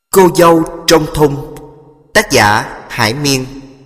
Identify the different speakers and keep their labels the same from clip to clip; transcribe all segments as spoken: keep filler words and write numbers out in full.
Speaker 1: Cô dâu trong thung. Tác giả Hải Miên.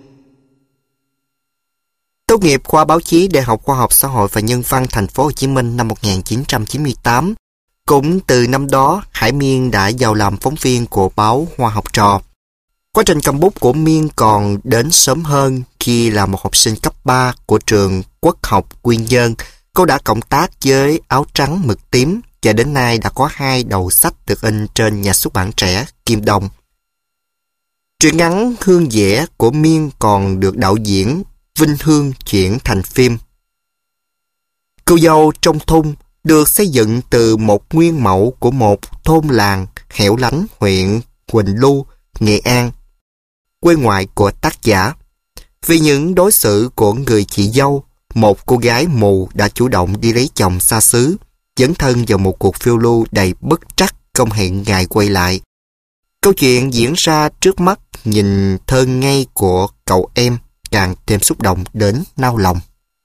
Speaker 1: Tốt nghiệp khoa báo chí Đại học Khoa học Xã hội và Nhân văn Thành phố Hồ Chí Minh năm một nghìn chín trăm chín mươi tám. Cũng từ năm đó, Hải Miên đã vào làm phóng viên của báo Hoa Học Trò. Quá trình cầm bút của Miên còn đến sớm hơn. Khi là một học sinh cấp ba của trường Quốc học Quy Nhơn, cô đã cộng tác với Áo Trắng Mực Tím và đến nay đã có hai đầu sách được in trên nhà xuất bản trẻ Kim Đồng. Truyện ngắn Hương Vẽ của Miên còn được đạo diễn Vinh Hương chuyển thành phim. Cô dâu trong thung được xây dựng từ một nguyên mẫu của một thôn làng hẻo lánh huyện Quỳnh Lưu, Nghệ An, quê ngoại của tác giả. Vì những đối xử của người chị dâu, một cô gái mù đã chủ động đi lấy chồng xa xứ, dấn thân vào một cuộc phiêu lưu đầy bất trắc không hẹn ngày quay lại. Câu chuyện diễn ra trước mắt nhìn thơ ngây của cậu em càng thêm xúc động đến nao lòng.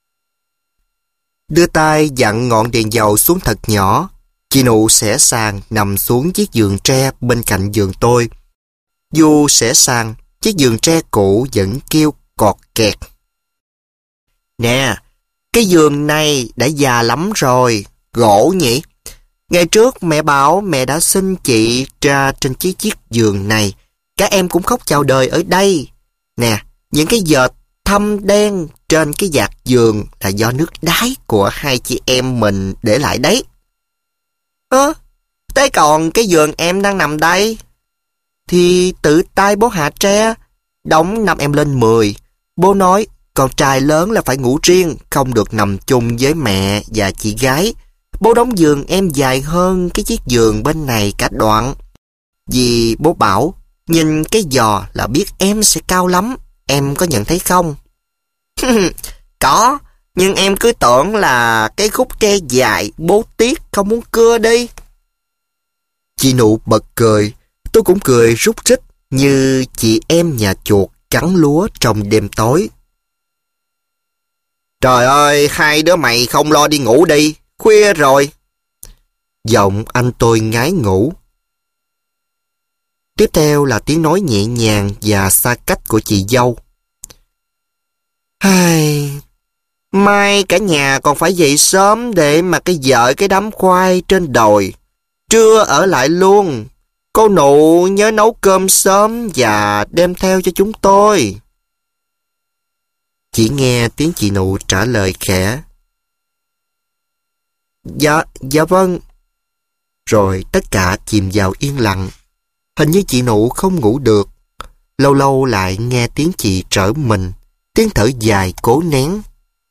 Speaker 1: Đưa tay dặn ngọn đèn dầu xuống thật nhỏ, chị Nụ xẻ sàng nằm xuống chiếc giường tre bên cạnh giường tôi. Dù xẻ sàng, chiếc giường tre cũ vẫn kêu cọt kẹt. Nè, cái giường này đã già lắm rồi, gỗ nhỉ? Ngày trước mẹ bảo mẹ đã sinh chị ra trên chiếc chiếc giường này. Các em cũng khóc chào đời ở đây. Nè, những cái vệt thâm đen trên cái vạt giường là do nước đái của hai chị em mình để lại đấy. Ơ, thế còn cái giường em đang nằm đây? Thì tự tay bố hạ tre, đóng năm em lên mười. Bố nói, con trai lớn là phải ngủ riêng, không được nằm chung với mẹ và chị gái. Bố đóng giường em dài hơn cái chiếc giường bên này cả đoạn. Vì bố bảo, nhìn cái giò là biết em sẽ cao lắm. Em có nhận thấy không? Có, nhưng em cứ tưởng là cái khúc tre dài, bố tiếc không muốn cưa đi. Chị Nụ bật cười, tôi cũng cười rúc rích như chị em nhà chuột cắn lúa trong đêm tối. Trời ơi, hai đứa mày không lo đi ngủ đi, khuya rồi. Giọng anh tôi ngái ngủ. Tiếp theo là tiếng nói nhẹ nhàng và xa cách của chị dâu. Ai... Mai cả nhà còn phải dậy sớm để mà cái vợ cái đám khoai trên đồi. Trưa ở lại luôn. Cô Nụ nhớ nấu cơm sớm và đem theo cho chúng tôi. Chỉ nghe tiếng chị Nụ trả lời khẽ. Dạ, dạ vâng. Rồi tất cả chìm vào yên lặng. Hình như chị Nụ không ngủ được. Lâu lâu lại nghe tiếng chị trở mình, tiếng thở dài cố nén.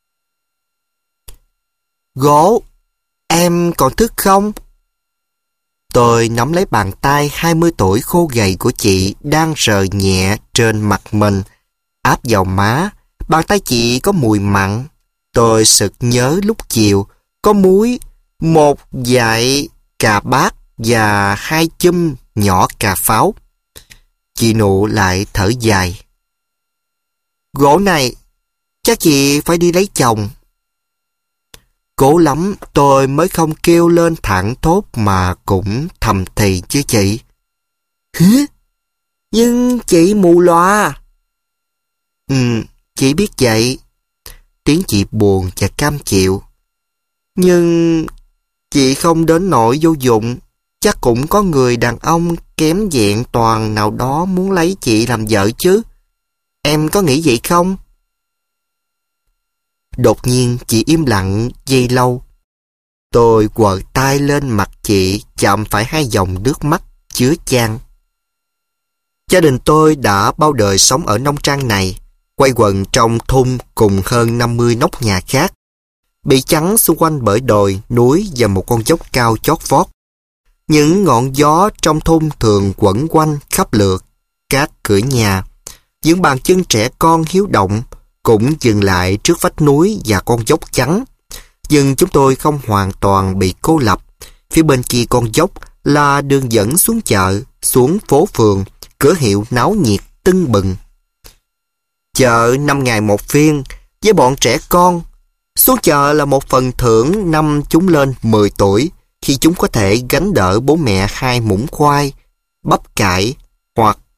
Speaker 1: Gỗ, em còn thức không? Tôi nắm lấy bàn tay hai mươi tuổi khô gầy của chị đang rờ nhẹ trên mặt mình, áp vào má. Bàn tay chị có mùi mặn. Tôi sực nhớ lúc chiều có muối, một dải cà bát và hai chum nhỏ cà pháo. Chị Nụ lại thở dài. Gỗ này, chắc chị phải đi lấy chồng. Cố lắm tôi mới không kêu lên thẳng thốt mà cũng thầm thì chứ chị. Hứ? Nhưng chị mù loa. Ừ, chị biết vậy. Tiếng chị buồn và cam chịu. Nhưng chị không đến nỗi vô dụng. Chắc cũng có người đàn ông kém vẹn toàn nào đó muốn lấy chị làm vợ chứ. Em có nghĩ vậy không? Đột nhiên chị im lặng giây lâu. Tôi quờ tay lên mặt chị, chạm phải hai dòng nước mắt chứa chan. Gia đình tôi đã bao đời sống ở nông trang này, quay quần trong thung cùng hơn năm mươi nóc nhà khác, bị chắn xung quanh bởi đồi, núi và một con dốc cao chót vót. Những ngọn gió trong thung thường quẩn quanh khắp lượt các cửa nhà. Những bàn chân trẻ con hiếu động cũng dừng lại trước vách núi và con dốc trắng. Nhưng chúng tôi không hoàn toàn bị cô lập. Phía bên kia con dốc là đường dẫn xuống chợ, xuống phố phường, cửa hiệu náo nhiệt tưng bừng. Chợ năm ngày một phiên với bọn trẻ con. Xuống chợ là một phần thưởng năm chúng lên mười tuổi, khi chúng có thể gánh đỡ bố mẹ hai muỗng khoai, bắp cải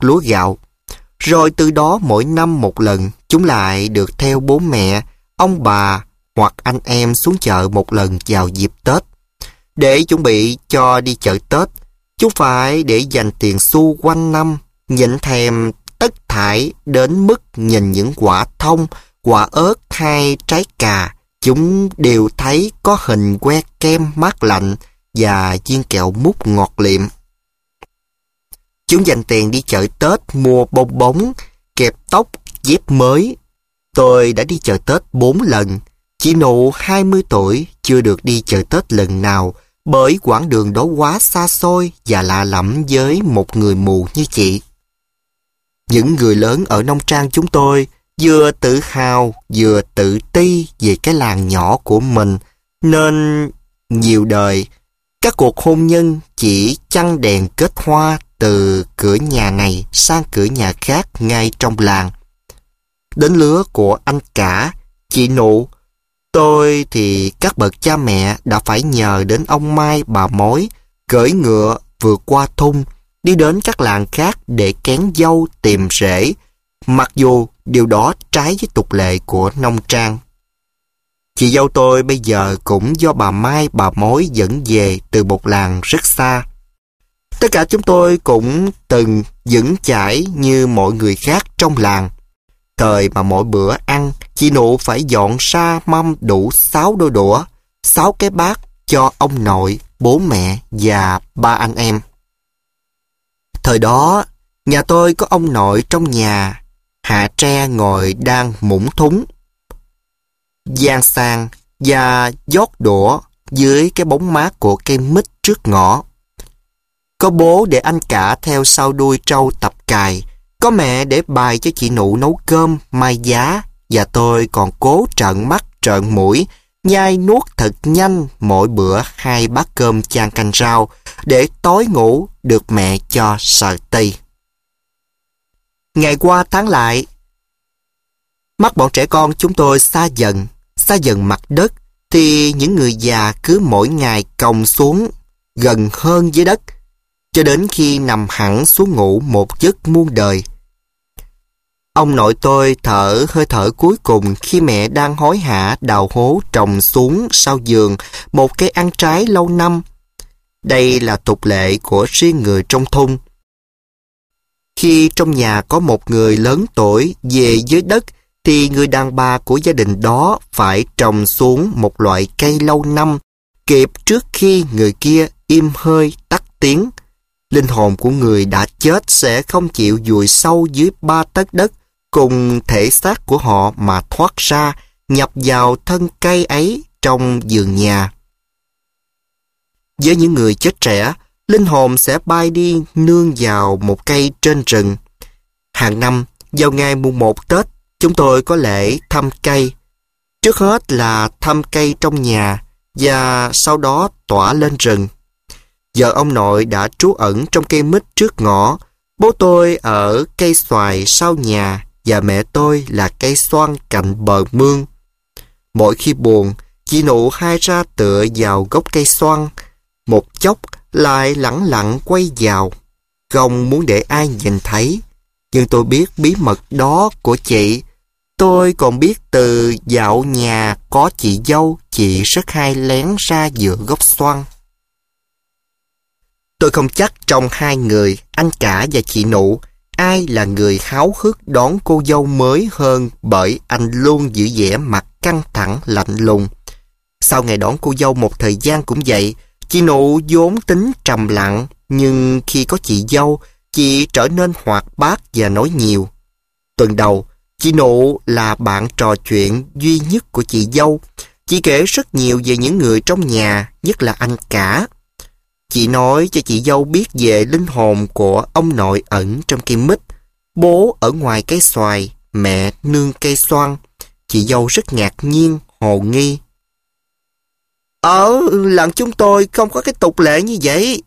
Speaker 1: lúa gạo. Rồi từ đó mỗi năm một lần, chúng lại được theo bố mẹ, ông bà hoặc anh em xuống chợ một lần vào dịp Tết. Để chuẩn bị cho đi chợ Tết, chúng phải để dành tiền xu quanh năm, nhịn thèm tất thải đến mức nhìn những quả thông, quả ớt hay trái cà, chúng đều thấy có hình que kem mát lạnh và viên kẹo mút ngọt liệm. Chúng dành tiền đi chợ Tết mua bong bóng, kẹp tóc, dép mới. Tôi đã đi chợ Tết bốn lần. Chị Nụ hai mươi tuổi chưa được đi chợ Tết lần nào bởi quãng đường đó quá xa xôi và lạ lẫm với một người mù như chị. Những người lớn ở nông trang chúng tôi vừa tự hào vừa tự ti về cái làng nhỏ của mình, nên nhiều đời các cuộc hôn nhân chỉ chăng đèn kết hoa từ cửa nhà này sang cửa nhà khác ngay trong làng. Đến lứa của anh cả, chị Nụ, tôi thì các bậc cha mẹ đã phải nhờ đến ông Mai bà Mối cưỡi ngựa vượt qua thung, đi đến các làng khác để kén dâu tìm rễ, mặc dù điều đó trái với tục lệ của nông trang. Chị dâu tôi bây giờ cũng do bà Mai bà Mối dẫn về từ một làng rất xa. Tất cả chúng tôi cũng từng vững chãi như mọi người khác trong làng. Thời mà mỗi bữa ăn, chị Nụ phải dọn ra mâm đủ sáu đôi đũa, sáu cái bát cho ông nội, bố mẹ và ba anh em. Thời đó, nhà tôi có ông nội trong nhà, hạ tre ngồi đang mũng thúng, giang sang và rót đũa dưới cái bóng mát của cây mít trước ngõ. Có bố để anh cả theo sau đuôi trâu tập cài, có mẹ để bài cho chị Nụ nấu cơm, mai giá, và tôi còn cố trợn mắt trợn mũi, nhai nuốt thật nhanh mỗi bữa hai bát cơm chan canh rau, để tối ngủ được mẹ cho sờ ti. Ngày qua tháng lại, mắt bọn trẻ con chúng tôi xa dần, xa dần mặt đất, thì những người già cứ mỗi ngày còng xuống gần hơn với đất, cho đến khi nằm hẳn xuống ngủ một giấc muôn đời. Ông nội tôi thở hơi thở cuối cùng khi mẹ đang hối hả đào hố trồng xuống sau giường một cây ăn trái lâu năm. Đây là tục lệ của riêng người trong thôn. Khi trong nhà có một người lớn tuổi về với đất, thì người đàn bà của gia đình đó phải trồng xuống một loại cây lâu năm, kịp trước khi người kia im hơi tắt tiếng. Linh hồn của người đã chết sẽ không chịu vùi sâu dưới ba tấc đất cùng thể xác của họ mà thoát ra, nhập vào thân cây ấy trong vườn nhà. Với những người chết trẻ, linh hồn sẽ bay đi nương vào một cây trên rừng. Hàng năm, vào ngày mùng một Tết, chúng tôi có lễ thăm cây. Trước hết là thăm cây trong nhà và sau đó tỏa lên rừng. Vợ ông nội đã trú ẩn trong cây mít trước ngõ, bố tôi ở cây xoài sau nhà và mẹ tôi là cây xoan cạnh bờ mương. Mỗi khi buồn, chị Nụ hai ra tựa vào gốc cây xoan, một chốc lại lẳng lặng quay vào, không muốn để ai nhìn thấy. Nhưng tôi biết bí mật đó của chị. Tôi còn biết từ dạo nhà có chị dâu, chị rất hay lén ra giữa gốc xoan. Tôi không chắc trong hai người, anh cả và chị Nụ, ai là người háo hức đón cô dâu mới hơn, bởi anh luôn giữ vẻ mặt căng thẳng lạnh lùng. Sau ngày đón cô dâu một thời gian cũng vậy, chị Nụ vốn tính trầm lặng, nhưng khi có chị dâu, chị trở nên hoạt bát và nói nhiều. Tuần đầu, chị Nụ là bạn trò chuyện duy nhất của chị dâu. Chị kể rất nhiều về những người trong nhà, nhất là anh cả. Chị nói cho chị dâu biết về linh hồn của ông nội ẩn trong cây mít, bố ở ngoài cây xoài, mẹ nương cây xoan. Chị dâu rất ngạc nhiên, hồ nghi. Ở làng chúng tôi không có cái tục lệ như vậy.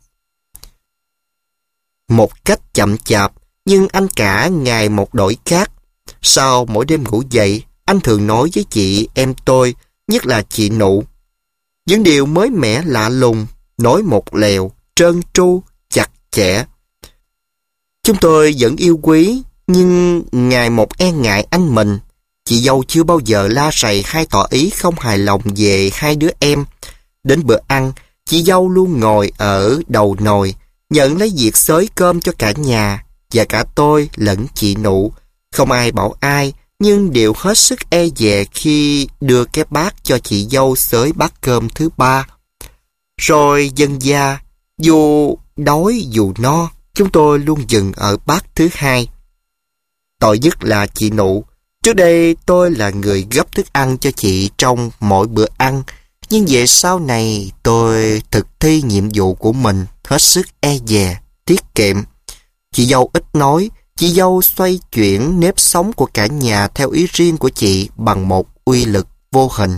Speaker 1: Một cách chậm chạp, nhưng anh cả ngày một đổi khác. Sau mỗi đêm ngủ dậy, anh thường nói với chị em tôi, nhất là chị Nụ, những điều mới mẻ lạ lùng, nói một lèo, trơn tru, chặt chẽ. Chúng tôi vẫn yêu quý, nhưng ngày một e ngại anh mình. Chị dâu chưa bao giờ la rầy hay tỏ ý không hài lòng về hai đứa em. Đến bữa ăn, chị dâu luôn ngồi ở đầu nồi, nhận lấy việc xới cơm cho cả nhà, và cả tôi lẫn chị Nụ. Không ai bảo ai, nhưng đều hết sức e dè khi đưa cái bát cho chị dâu xới bát cơm thứ ba. Rồi dần dà, dù đói dù no, chúng tôi luôn dừng ở bát thứ hai. Tội nhất là chị Nụ. Trước đây tôi là người gấp thức ăn cho chị trong mỗi bữa ăn, nhưng về sau này tôi thực thi nhiệm vụ của mình hết sức e dè, tiết kiệm. Chị dâu ít nói, chị dâu xoay chuyển nếp sống của cả nhà theo ý riêng của chị bằng một uy lực vô hình.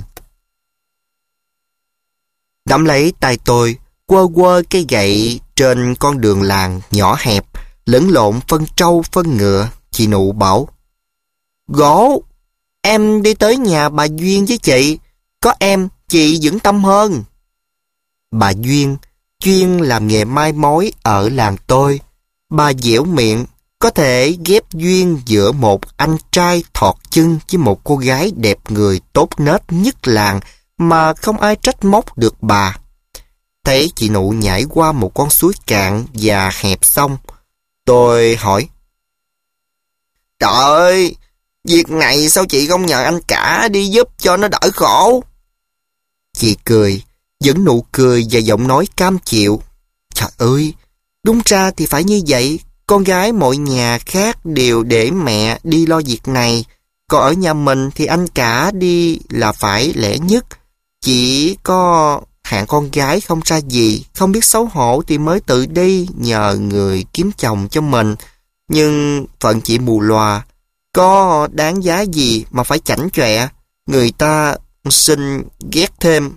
Speaker 1: Nắm lấy tay tôi, quơ quơ cây gậy trên con đường làng nhỏ hẹp, lẫn lộn phân trâu phân ngựa, chị Nụ bảo: "Gỗ, em đi tới nhà bà Duyên với chị, có em chị vững tâm hơn." Bà Duyên chuyên làm nghề mai mối ở làng tôi. Bà dẻo miệng, có thể ghép duyên giữa một anh trai thọt chân với một cô gái đẹp người tốt nết nhất làng mà không ai trách móc được bà. Thấy chị Nụ nhảy qua một con suối cạn và hẹp xong, tôi hỏi: "Trời ơi, việc này sao chị không nhờ anh cả đi giúp cho nó đỡ khổ?" Chị cười, vẫn nụ cười và giọng nói cam chịu: "Trời ơi, đúng ra thì phải như vậy. Con gái mọi nhà khác đều để mẹ đi lo việc này. Còn ở nhà mình thì anh cả đi là phải lẽ nhất. Chỉ có hạng con gái không ra gì, không biết xấu hổ thì mới tự đi nhờ người kiếm chồng cho mình. Nhưng phận chị mù lòa, có đáng giá gì mà phải chảnh chọe, người ta xin ghét thêm."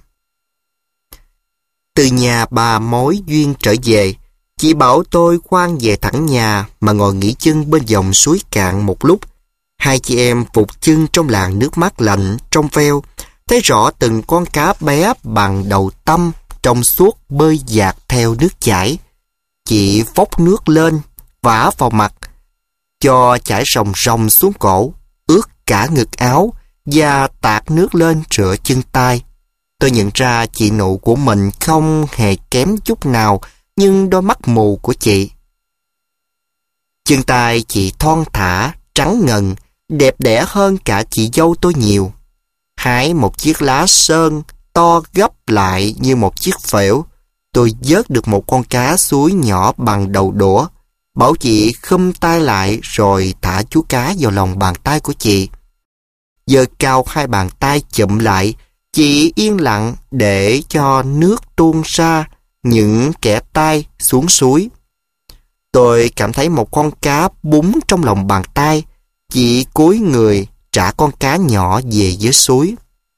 Speaker 1: Từ nhà bà mối Duyên trở về, chị bảo tôi khoan về thẳng nhà mà ngồi nghỉ chân bên dòng suối cạn một lúc. Hai chị em phục chân trong làn nước mát lạnh trong veo, thấy rõ từng con cá bé bằng đầu tăm trong suốt bơi dạt theo nước chảy. Chị vốc nước lên, vả vào mặt, cho chảy ròng ròng xuống cổ, ướt cả ngực áo và tạt nước lên rửa chân tay. Tôi nhận ra chị Nụ của mình không hề kém chút nào, nhưng đôi mắt mù của chị. Chân tay chị thon thả, trắng ngần, đẹp đẽ hơn cả chị dâu tôi nhiều. Hái một chiếc lá sơn to gấp lại như một chiếc phễu, tôi vớt được một con cá suối nhỏ bằng đầu đũa. Bảo chị khum tay lại rồi thả chú cá vào lòng bàn tay của chị. Giơ cao hai bàn tay chụm lại, chị yên lặng để cho nước tuôn ra những kẽ tay xuống suối. Tôi cảm thấy một con cá búng trong lòng bàn tay. Chị cúi người trả con cá nhỏ về dưới suối.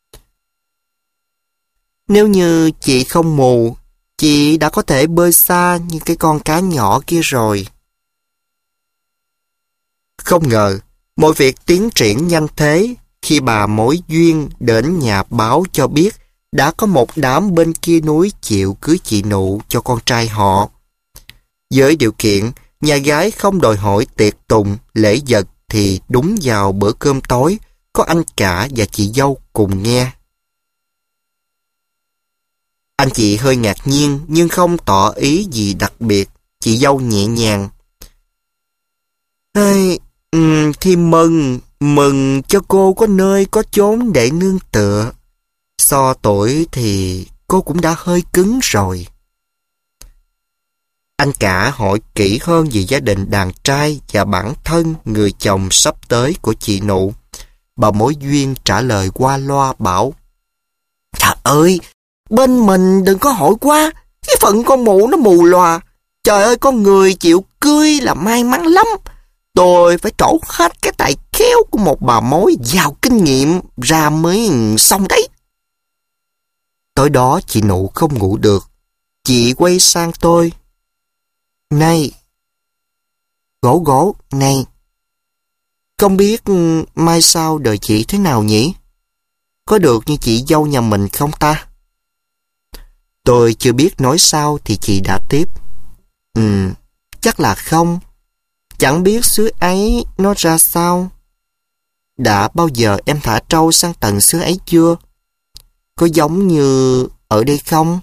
Speaker 1: Nếu như chị không mù, chị đã có thể bơi xa như cái con cá nhỏ kia rồi. Không ngờ, mọi việc tiến triển nhanh thế khi bà mối Duyên đến nhà báo cho biết đã có một đám bên kia núi chịu cưới chị Nụ cho con trai họ. Với điều kiện, nhà gái không đòi hỏi tiệc tùng, lễ vật thì đúng vào bữa cơm tối, có anh cả và chị dâu cùng nghe. Anh chị hơi ngạc nhiên nhưng không tỏ ý gì đặc biệt. Chị dâu nhẹ nhàng: "Ê, um, thì mừng, mừng cho cô có nơi có chốn để nương tựa. So tuổi thì cô cũng đã hơi cứng rồi." Anh cả hỏi kỹ hơn về gia đình đàn trai và bản thân người chồng sắp tới của chị Nụ. Bà mối Duyên trả lời qua loa bảo: "Trời ơi, bên mình đừng có hỏi quá, cái phận con mụ nó mù lòa. Trời ơi, con người chịu cưới là may mắn lắm. Tôi phải trổ hết cái tài khéo của một bà mối giàu kinh nghiệm ra mới xong đấy." Tối đó chị Nụ không ngủ được. Chị quay sang tôi: "Này, Gỗ Gỗ, này, không biết mai sau đời chị thế nào nhỉ? Có được như chị dâu nhà mình không ta?" Tôi chưa biết nói sao thì chị đã tiếp: "Ừ, chắc là không. Chẳng biết xứ ấy nó ra sao. Đã bao giờ em thả trâu sang tận xứ ấy chưa? Có giống như ở đây không?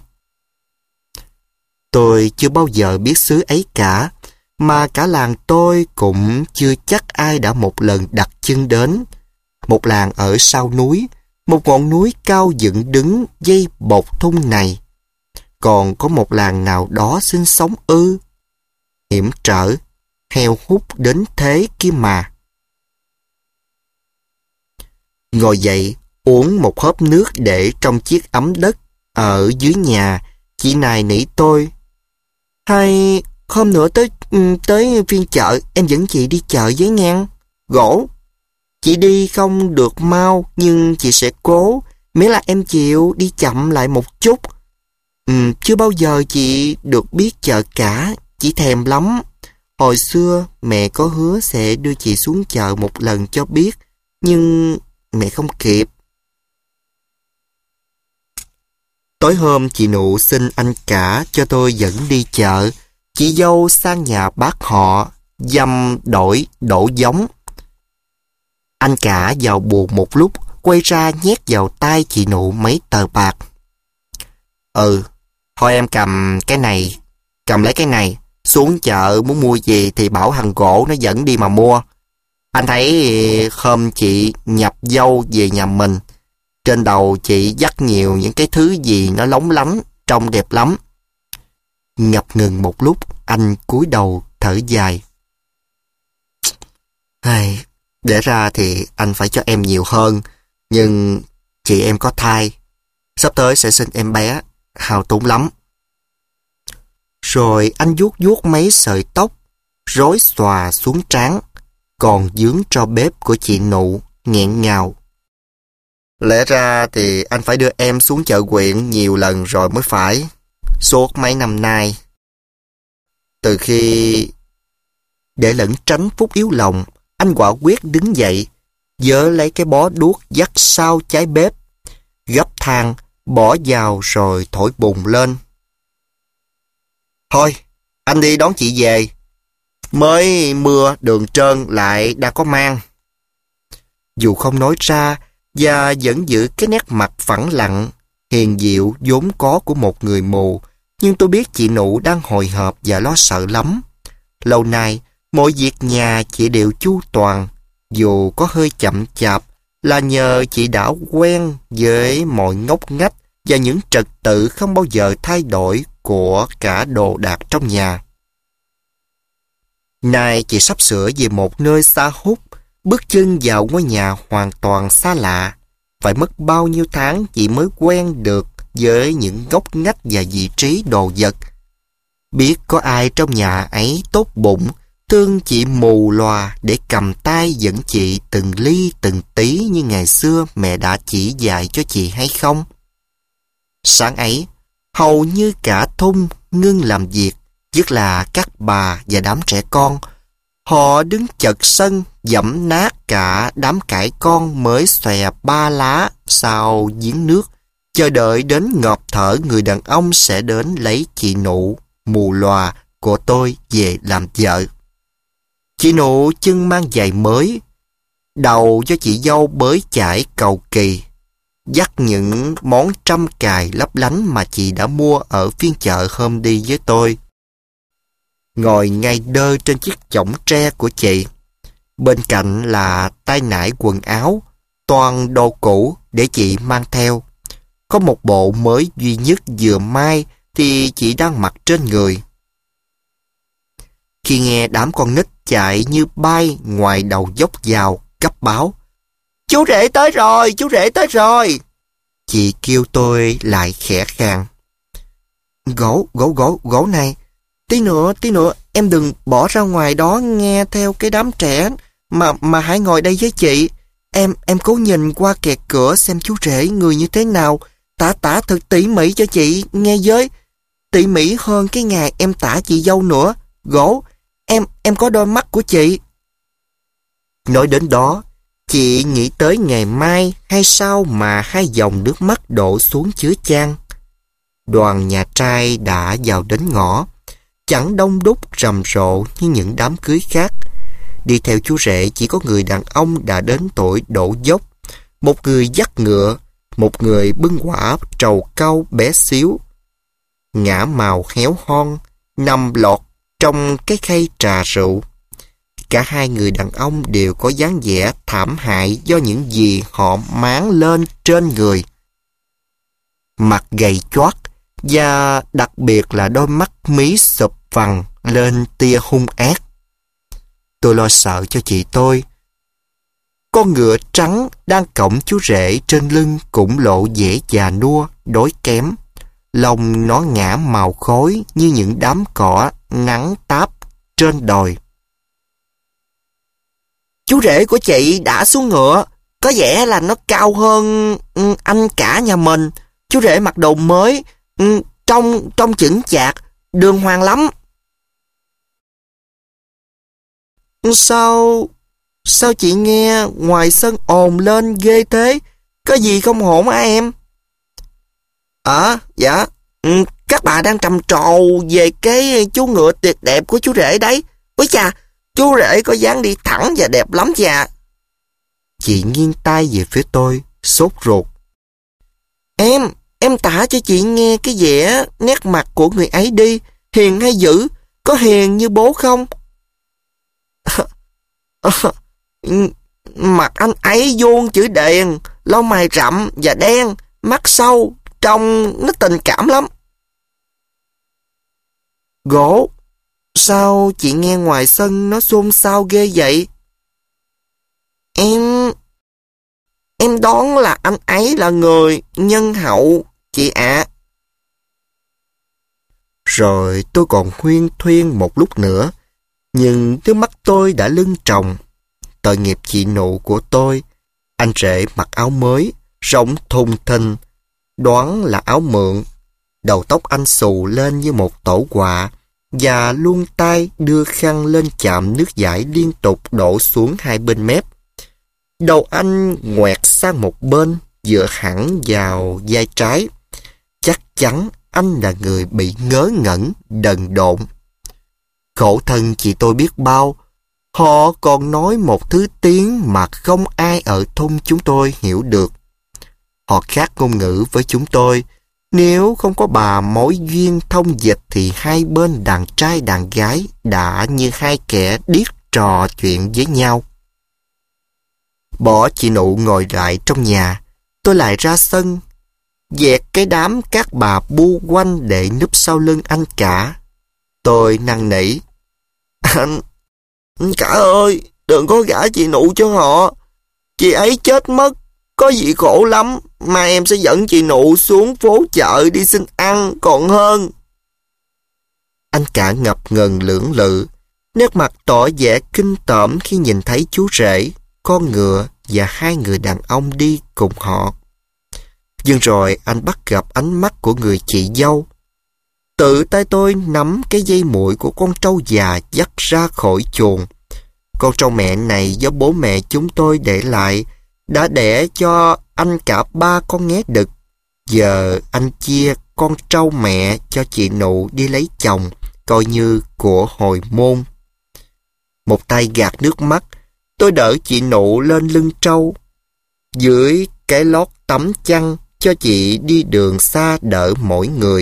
Speaker 1: Tôi chưa bao giờ biết xứ ấy cả, mà cả làng tôi cũng chưa chắc ai đã một lần đặt chân đến. Một làng ở sau núi, một ngọn núi cao dựng đứng dây bột thung này. Còn có một làng nào đó sinh sống ư? Hiểm trở, heo hút đến thế kia mà. Ngồi dậy, uống một hớp nước để trong chiếc ấm đất ở dưới nhà, chị nài nỉ tôi. Hay hôm nữa tới tới phiên chợ, em dẫn chị đi chợ với ngang. Gỗ. Chị đi không được mau, nhưng chị sẽ cố, miễn là em chịu đi chậm lại một chút. Ừ, chưa bao giờ chị được biết chợ cả, chị thèm lắm. Hồi xưa mẹ có hứa sẽ đưa chị xuống chợ một lần cho biết, nhưng mẹ không kịp. Tối hôm chị Nụ xin anh cả cho tôi dẫn đi chợ. Chị dâu sang nhà bác họ, dăm đổi đổ giống. Anh cả vào buồn một lúc, quay ra nhét vào tay chị Nụ mấy tờ bạc. Ừ, thôi em cầm cái này, cầm lấy cái này. Xuống chợ muốn mua gì thì bảo thằng Gỗ nó dẫn đi mà mua. Anh thấy hôm chị nhập dâu về nhà mình, trên đầu chị dắt nhiều những cái thứ gì nó lóng lánh, trông đẹp lắm. Ngập ngừng một lúc, anh cúi đầu thở dài. Hay, để ra thì anh phải cho em nhiều hơn, nhưng chị em có thai, sắp tới sẽ sinh em bé, hao tốn lắm. Rồi anh vuốt vuốt mấy sợi tóc, rối xòa xuống trán, còn dướng tro bếp của chị Nụ, nghẹn ngào. Lẽ ra thì anh phải đưa em xuống chợ huyện nhiều lần rồi mới phải, suốt mấy năm nay. Từ khi... Để lẩn tránh phút yếu lòng, anh quả quyết đứng dậy, giơ lấy cái bó đuốc dắt sau trái bếp, gấp than, bỏ vào rồi thổi bùng lên. Thôi, anh đi đón chị về. Mới mưa đường trơn lại đã có mang. Dù không nói ra và vẫn giữ cái nét mặt phẳng lặng, hiền diệu vốn có của một người mù, nhưng tôi biết chị Nụ đang hồi hộp và lo sợ lắm. Lâu nay, mọi việc nhà chị đều chu toàn, dù có hơi chậm chạp là nhờ chị đã quen với mọi ngóc ngách và những trật tự không bao giờ thay đổi của cả đồ đạc trong nhà. Nay chị sắp sửa về một nơi xa hút, bước chân vào ngôi nhà hoàn toàn xa lạ. Phải mất bao nhiêu tháng chị mới quen được với những ngóc ngách và vị trí đồ vật. Biết có ai trong nhà ấy tốt bụng, thương chị mù lòa để cầm tay dẫn chị từng ly từng tí như ngày xưa mẹ đã chỉ dạy cho chị hay không? Sáng ấy, hầu như cả thôn ngưng làm việc, nhất là các bà và đám trẻ con. Họ đứng chật sân, dẫm nát cả đám cải con mới xòe ba lá sau giếng nước, chờ đợi đến ngộp thở người đàn ông sẽ đến lấy chị Nụ mù lòa của tôi về làm vợ. Chị Nụ chân mang giày mới, đầu cho chị dâu bới chải cầu kỳ, dắt những món trăm cài lấp lánh mà chị đã mua ở phiên chợ hôm đi với tôi. Ngồi ngay đơ trên chiếc chõng tre của chị. Bên cạnh là tay nải quần áo, toàn đồ cũ để chị mang theo. Có một bộ mới duy nhất vừa may thì chị đang mặc trên người. Khi nghe đám con nít chạy như bay ngoài đầu dốc vào, cấp báo. Chú rể tới rồi, chú rể tới rồi. Chị kêu tôi lại khẽ khàng. Gỗ, gỗ, gỗ, gỗ này. Tí nữa, tí nữa, em đừng bỏ ra ngoài đó nghe theo cái đám trẻ, mà mà hãy ngồi đây với chị. Em, em cố nhìn qua kẹt cửa xem chú rể người như thế nào, tả tả thật tỉ mỉ cho chị nghe với. Tỉ mỉ hơn cái ngày em tả chị dâu nữa. Gỗ, em, em có đôi mắt của chị. Nói đến đó, chị nghĩ tới ngày mai hay sao mà hai dòng nước mắt đổ xuống chứa chan. Đoàn nhà trai đã vào đến ngõ, chẳng đông đúc rầm rộ như những đám cưới khác. Đi theo chú rể chỉ có người đàn ông đã đến tuổi đổ dốc, một người dắt ngựa, một người bưng quả trầu cau bé xíu, ngả màu héo hon, nằm lọt trong cái khay trà rượu. Cả hai người đàn ông đều có dáng vẻ thảm hại do những gì họ máng lên trên người. Mặt gầy choát, và đặc biệt là đôi mắt mí sụp vằn lên tia hung ác. Tôi lo sợ cho chị tôi. Con ngựa trắng đang cõng chú rể trên lưng cũng lộ vẻ già nua, đói kém. Lông nó ngả màu khói như những đám cỏ nắng táp trên đồi. Chú rể của chị đã xuống ngựa, có vẻ là nó cao hơn anh cả nhà mình. Chú rể mặc đồ mới, trông trông chững chạc, đường hoàng lắm. Sao, sao chị nghe ngoài sân ồn lên ghê thế? Có gì không ổn hả em? À, dạ, các bà đang trầm trồ về cái chú ngựa tuyệt đẹp của chú rể đấy. Úi chà, chú rể có dáng đi thẳng và đẹp lắm chà. Chị nghiêng tai về phía tôi, sốt ruột. Em, em tả cho chị nghe cái vẻ nét mặt của người ấy đi. Hiền hay dữ? Có hiền như bố không? Mặt anh ấy vuông chữ điền, lông mày rậm và đen, mắt sâu, trông nó tình cảm lắm. Gỗ, sao chị nghe ngoài sân nó xôn xao ghê vậy? Em... Em đoán là anh ấy là người nhân hậu, chị ạ. À. Rồi tôi còn huyên thuyên một lúc nữa, nhưng nước mắt tôi đã lưng tròng. Tội nghiệp chị nụ của tôi. Anh rể mặc áo mới, rộng thùng thình, đoán là áo mượn. Đầu tóc anh xù lên như một tổ quạ, và luôn tay đưa khăn lên chạm nước dãi liên tục đổ xuống hai bên mép. Đầu anh ngoẹt sang một bên, dựa hẳn vào vai trái. Chắc chắn anh là người bị ngớ ngẩn, đần độn. Khổ thân chị tôi biết bao. Họ còn nói một thứ tiếng mà không ai ở thôn chúng tôi hiểu được. Họ khác ngôn ngữ với chúng tôi. Nếu không có bà mối duyên thông dịch thì hai bên đàn trai đàn gái đã như hai kẻ điếc trò chuyện với nhau. Bỏ chị nụ ngồi lại trong nhà, tôi lại ra sân, dẹt cái đám các bà bu quanh để núp sau lưng anh cả. Tôi năn nỉ. Anh, anh cả ơi, đừng có gả chị nụ cho họ. Chị ấy chết mất, có gì khổ lắm, mà em sẽ dẫn chị nụ xuống phố chợ đi xin ăn còn hơn. Anh cả ngập ngừng lưỡng lự, nét mặt tỏ vẻ kinh tởm khi nhìn thấy chú rể, con ngựa và hai người đàn ông đi cùng họ. Nhưng rồi anh bắt gặp ánh mắt của người chị dâu. Tự tay tôi nắm cái dây muội của con trâu già dắt ra khỏi chuồng. Con trâu mẹ này do bố mẹ chúng tôi để lại, đã đẻ cho anh cả ba con nghé đực. Giờ anh chia con trâu mẹ cho chị nụ đi lấy chồng, coi như của hồi môn. Một tay gạt nước mắt, tôi đỡ chị nụ lên lưng trâu, dưới cái lót tấm chăn cho chị đi đường xa đỡ mỗi người.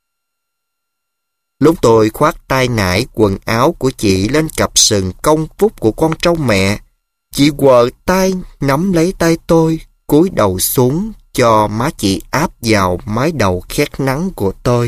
Speaker 1: Lúc tôi khoác tay nải quần áo của chị lên cặp sừng cong vút của con trâu mẹ, chị quờ tay nắm lấy tay tôi, cúi đầu xuống cho má chị áp vào mái đầu khét nắng của tôi.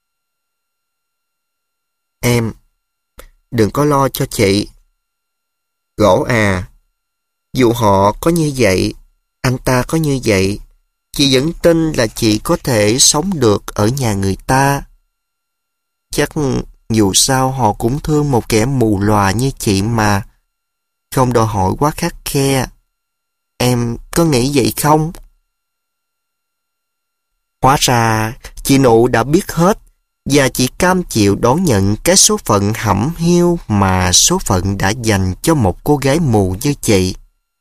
Speaker 1: Em, đừng có lo cho chị. Gỗ à, dù họ có như vậy, anh ta có như vậy, chị vẫn tin là chị có thể sống được ở nhà người ta. Chắc dù sao họ cũng thương một kẻ mù lòa như chị mà, không đòi hỏi quá khắt khe. Em có nghĩ vậy không? Hóa ra chị nụ đã biết hết, và chị cam chịu đón nhận cái số phận hẩm hiu mà số phận đã dành cho một cô gái mù như chị.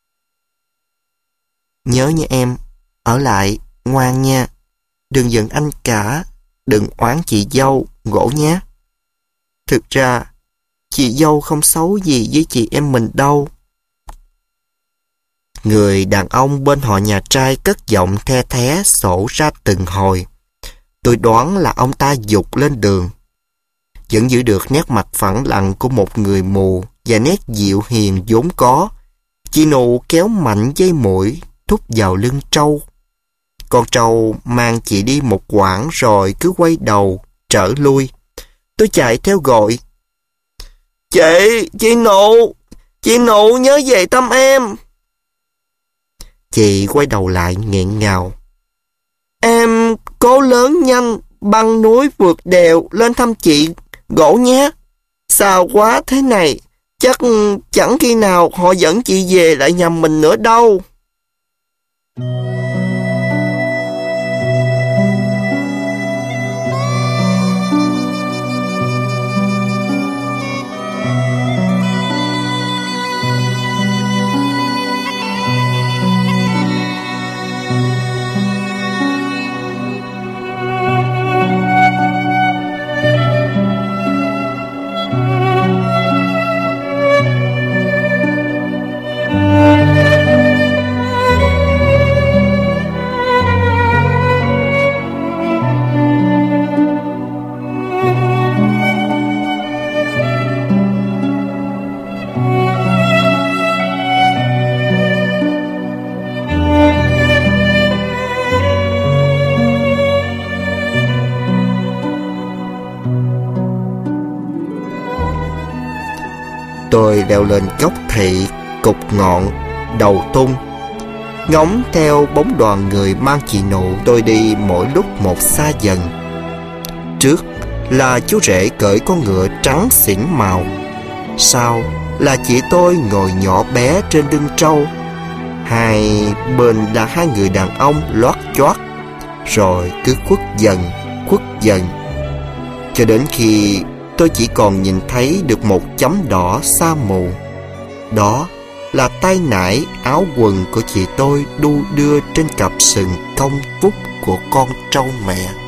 Speaker 1: Nhớ nha em, ở lại, ngoan nha. Đừng giận anh cả, đừng oán chị dâu, Gỗ nhé. Thực ra, chị dâu không xấu gì với chị em mình đâu. Người đàn ông bên họ nhà trai cất giọng the thé sổ ra từng hồi. Tôi đoán là ông ta dục lên đường. Vẫn giữ được nét mặt phẳng lặng của một người mù và nét dịu hiền vốn có. Chị Nụ kéo mạnh dây mũi, thúc vào lưng trâu. Con trâu mang chị đi một quãng rồi cứ quay đầu, trở lui. Tôi chạy theo gọi. Chị, chị Nụ, chị Nụ nhớ về thăm em. Chị quay đầu lại nghẹn ngào. Em cố lớn nhanh, băng núi vượt đèo lên thăm chị Gỗ nhé. Sao quá thế này, chắc chẳng khi nào họ dẫn chị về lại nhà mình nữa đâu. Tôi leo lên gốc thị, cục ngọn, đầu tung, ngóng theo bóng đoàn người mang chị Nụ tôi đi mỗi lúc một xa dần. Trước là chú rể cởi con ngựa trắng xỉn màu. Sau là chị tôi ngồi nhỏ bé trên lưng trâu. Hai bên là hai người đàn ông loát choát, rồi cứ khuất dần, khuất dần, cho đến khi tôi chỉ còn nhìn thấy được một chấm đỏ xa mù. Đó là tay nải áo quần của chị tôi đu đưa trên cặp sừng cong vút của con trâu mẹ.